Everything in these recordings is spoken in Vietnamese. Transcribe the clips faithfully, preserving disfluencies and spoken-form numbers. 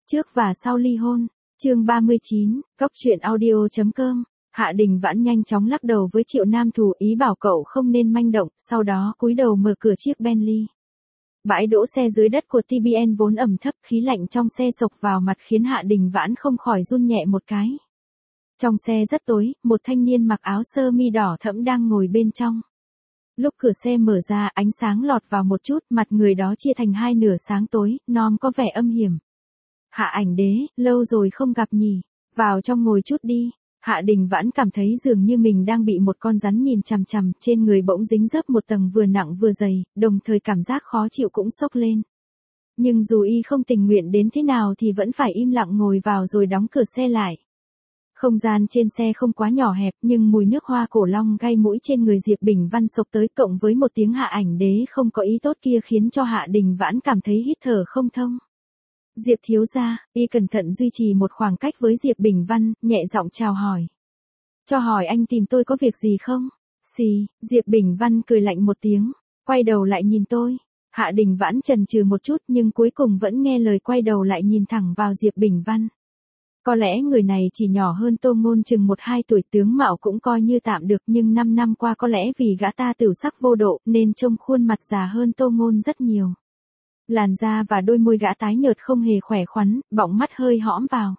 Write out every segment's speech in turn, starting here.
Trước và sau ly hôn, chương ba mươi chín, góc truyện audio chấm com. Hạ Đình Vãn nhanh chóng lắc đầu với Triệu Nam Thù, ý bảo cậu không nên manh động, sau đó cúi đầu mở cửa chiếc Bentley. Bãi đỗ xe dưới đất của tê bê en vốn ẩm thấp, khí lạnh trong xe xộc vào mặt khiến Hạ Đình Vãn không khỏi run nhẹ một cái. Trong xe rất tối, một thanh niên mặc áo sơ mi đỏ thẫm đang ngồi bên trong. Lúc cửa xe mở ra, ánh sáng lọt vào một chút, mặt người đó chia thành hai nửa sáng tối, nom có vẻ âm hiểm. Hạ Ảnh Đế, lâu rồi không gặp nhỉ, vào trong ngồi chút đi. Hạ Đình Vãn cảm thấy dường như mình đang bị một con rắn nhìn chằm chằm, trên người bỗng dính dấp một tầng vừa nặng vừa dày, đồng thời cảm giác khó chịu cũng sốc lên. Nhưng dù y không tình nguyện đến thế nào thì vẫn phải im lặng ngồi vào rồi đóng cửa xe lại. Không gian trên xe không quá nhỏ hẹp, nhưng mùi nước hoa cổ long gây mũi trên người Diệp Bình Văn xộc tới, cộng với một tiếng Hạ Ảnh Đế không có ý tốt kia khiến cho Hạ Đình Vãn cảm thấy hít thở không thông. Diệp thiếu gia, y cẩn thận duy trì một khoảng cách với Diệp Bình Văn, nhẹ giọng chào hỏi. Cho hỏi anh tìm tôi có việc gì không? Xì, Diệp Bình Văn cười lạnh một tiếng, quay đầu lại nhìn tôi. Hạ Đình Vãn chần chừ một chút nhưng cuối cùng vẫn nghe lời quay đầu lại nhìn thẳng vào Diệp Bình Văn. Có lẽ người này chỉ nhỏ hơn Tô Ngôn chừng một hai tuổi, tướng mạo cũng coi như tạm được, nhưng năm năm qua có lẽ vì gã ta tửu sắc vô độ nên trông khuôn mặt già hơn Tô Ngôn rất nhiều. Làn da và đôi môi gã tái nhợt không hề khỏe khoắn, bọng mắt hơi hõm vào.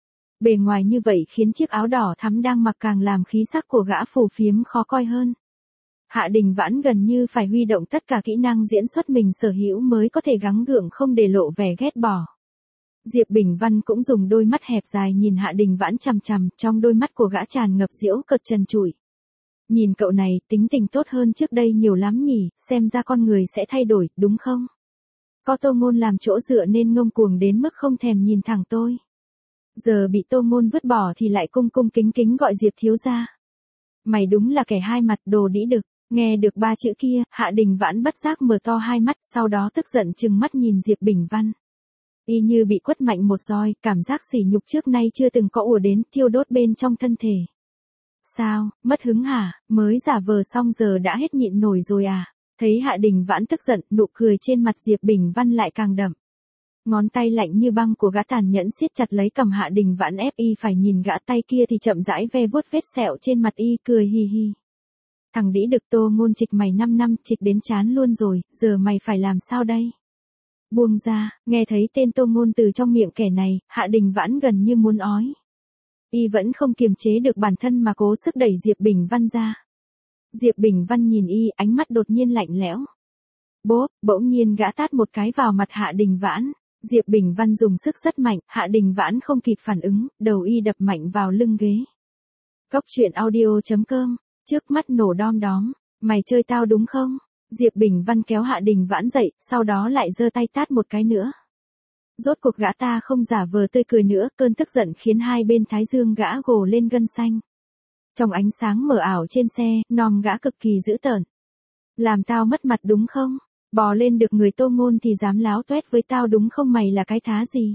Bề ngoài như vậy khiến chiếc áo đỏ thắm đang mặc càng làm khí sắc của gã phù phiếm khó coi hơn. Hạ Đình Vãn gần như phải huy động tất cả kỹ năng diễn xuất mình sở hữu mới có thể gắng gượng không để lộ vẻ ghét bỏ. Diệp Bình Văn cũng dùng đôi mắt hẹp dài nhìn Hạ Đình Vãn chằm chằm, trong đôi mắt của gã tràn ngập giễu cợt trần trụi. Nhìn cậu này, tính tình tốt hơn trước đây nhiều lắm nhỉ, xem ra con người sẽ thay đổi, đúng không? Có Tô Ngôn làm chỗ dựa nên ngông cuồng đến mức không thèm nhìn thẳng tôi. Giờ bị Tô Ngôn vứt bỏ thì lại cung cung kính kính gọi Diệp thiếu gia. Mày đúng là kẻ hai mặt, đồ đĩ đực. Nghe được ba chữ kia, Hạ Đình Vãn bất giác mở to hai mắt, sau đó tức giận trừng mắt nhìn Diệp Bình Văn. Y như bị quất mạnh một roi, cảm giác sỉ nhục trước nay chưa từng có ùa đến, thiêu đốt bên trong thân thể. Sao, mất hứng hả, mới giả vờ xong giờ đã hết nhịn nổi rồi à? Thấy Hạ Đình Vãn tức giận, nụ cười trên mặt Diệp Bình Văn lại càng đậm. Ngón tay lạnh như băng của gã tàn nhẫn siết chặt lấy cằm Hạ Đình Vãn, ép y phải nhìn gã, tay kia thì chậm rãi ve vuốt vết sẹo trên mặt y, cười hì hì. Thằng đĩ đực, Tô Ngôn trịch mày năm năm, trịch đến chán luôn rồi, giờ mày phải làm sao đây? Buông ra, nghe thấy tên Tô Ngôn từ trong miệng kẻ này, Hạ Đình Vãn gần như muốn ói. Y vẫn không kiềm chế được bản thân mà cố sức đẩy Diệp Bình Văn ra. Diệp Bình Văn nhìn y, ánh mắt đột nhiên lạnh lẽo. Bốp, bỗng nhiên gã tát một cái vào mặt Hạ Đình Vãn. Diệp Bình Văn dùng sức rất mạnh, Hạ Đình Vãn không kịp phản ứng, đầu y đập mạnh vào lưng ghế. Góc truyện audio chấm com, trước mắt nổ đom đóm, mày chơi tao đúng không? Diệp Bình Văn kéo Hạ Đình Vãn dậy, sau đó lại giơ tay tát một cái nữa. Rốt cuộc gã ta không giả vờ tươi cười nữa, cơn tức giận khiến hai bên thái dương gã gồ lên gân xanh. Trong ánh sáng mờ ảo trên xe, nom gã cực kỳ dữ tợn. Làm tao mất mặt đúng không? Bò lên được người Tô Ngôn thì dám láo toét với tao đúng không, mày là cái thá gì?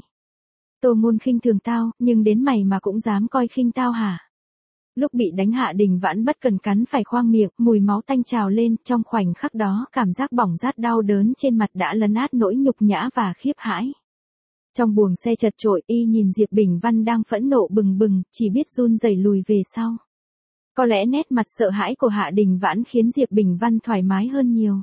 Tô Ngôn khinh thường tao, nhưng đến mày mà cũng dám coi khinh tao hả? Lúc bị đánh Hạ Đình Vãn bất cần cắn phải khoang miệng, mùi máu tanh trào lên, trong khoảnh khắc đó cảm giác bỏng rát đau đớn trên mặt đã lấn át nỗi nhục nhã và khiếp hãi. Trong buồng xe chật chội, y nhìn Diệp Bình Văn đang phẫn nộ bừng bừng, chỉ biết run rẩy lùi về sau. Có lẽ nét mặt sợ hãi của Hạ Đình Vãn khiến Diệp Bình Văn thoải mái hơn nhiều.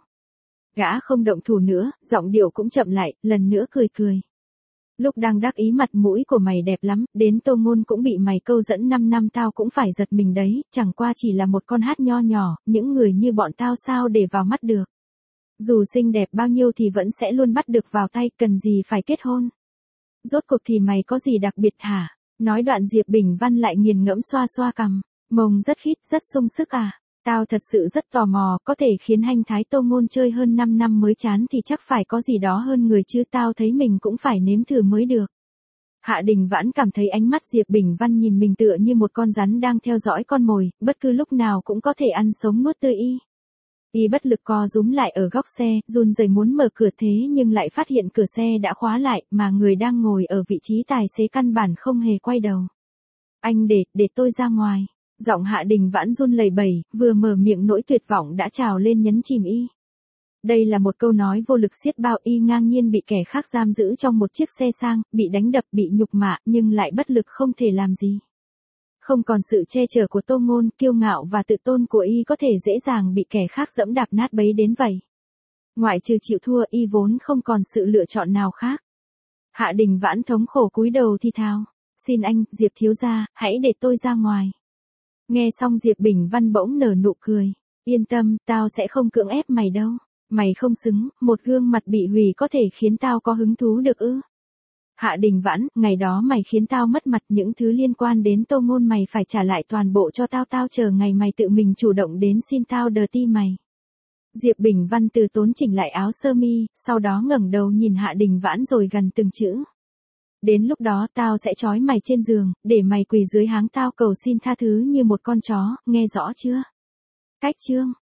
Gã không động thủ nữa, giọng điệu cũng chậm lại, lần nữa cười cười. Lúc đang đắc ý mặt mũi của mày đẹp lắm, đến Tô Ngôn cũng bị mày câu dẫn năm năm, tao cũng phải giật mình đấy, chẳng qua chỉ là một con hát nho nhỏ, những người như bọn tao sao để vào mắt được. Dù xinh đẹp bao nhiêu thì vẫn sẽ luôn bắt được vào tay, cần gì phải kết hôn. Rốt cuộc thì mày có gì đặc biệt hả? Nói đoạn Diệp Bình Văn lại nghiền ngẫm xoa xoa cằm, mông rất khít, rất sung sức à? Tao thật sự rất tò mò, có thể khiến hành thái Tô Ngôn chơi hơn năm năm mới chán thì chắc phải có gì đó hơn người chứ, tao thấy mình cũng phải nếm thử mới được. Hạ Đình Vãn cảm thấy ánh mắt Diệp Bình Văn nhìn mình tựa như một con rắn đang theo dõi con mồi, bất cứ lúc nào cũng có thể ăn sống nuốt tươi y. Y bất lực co rúm lại ở góc xe, run rẩy muốn mở cửa thế nhưng lại phát hiện cửa xe đã khóa lại, mà người đang ngồi ở vị trí tài xế căn bản không hề quay đầu. Anh để, để tôi ra ngoài. Giọng Hạ Đình Vãn run lẩy bẩy, vừa mở miệng nỗi tuyệt vọng đã trào lên nhấn chìm y. Đây là một câu nói vô lực xiết bao, y ngang nhiên bị kẻ khác giam giữ trong một chiếc xe sang, bị đánh đập, bị nhục mạ, nhưng lại bất lực không thể làm gì. Không còn sự che chở của Tô Ngôn, kiêu ngạo và tự tôn của y có thể dễ dàng bị kẻ khác dẫm đạp nát bấy đến vậy. Ngoại trừ chịu thua, y vốn không còn sự lựa chọn nào khác. Hạ Đình Vãn thống khổ cúi đầu thi thào, xin anh, Diệp thiếu gia, hãy để tôi ra ngoài. Nghe xong Diệp Bình Văn bỗng nở nụ cười, yên tâm, tao sẽ không cưỡng ép mày đâu. Mày không xứng, một gương mặt bị hủy có thể khiến tao có hứng thú được ư? Hạ Đình Vãn, ngày đó mày khiến tao mất mặt, những thứ liên quan đến Tô Ngôn mày phải trả lại toàn bộ cho tao, tao chờ ngày mày tự mình chủ động đến xin tao đờ ti mày. Diệp Bình Văn từ tốn chỉnh lại áo sơ mi, sau đó ngẩng đầu nhìn Hạ Đình Vãn rồi gằn từng chữ. Đến lúc đó tao sẽ trói mày trên giường, để mày quỳ dưới háng tao cầu xin tha thứ như một con chó, nghe rõ chưa? Cách chương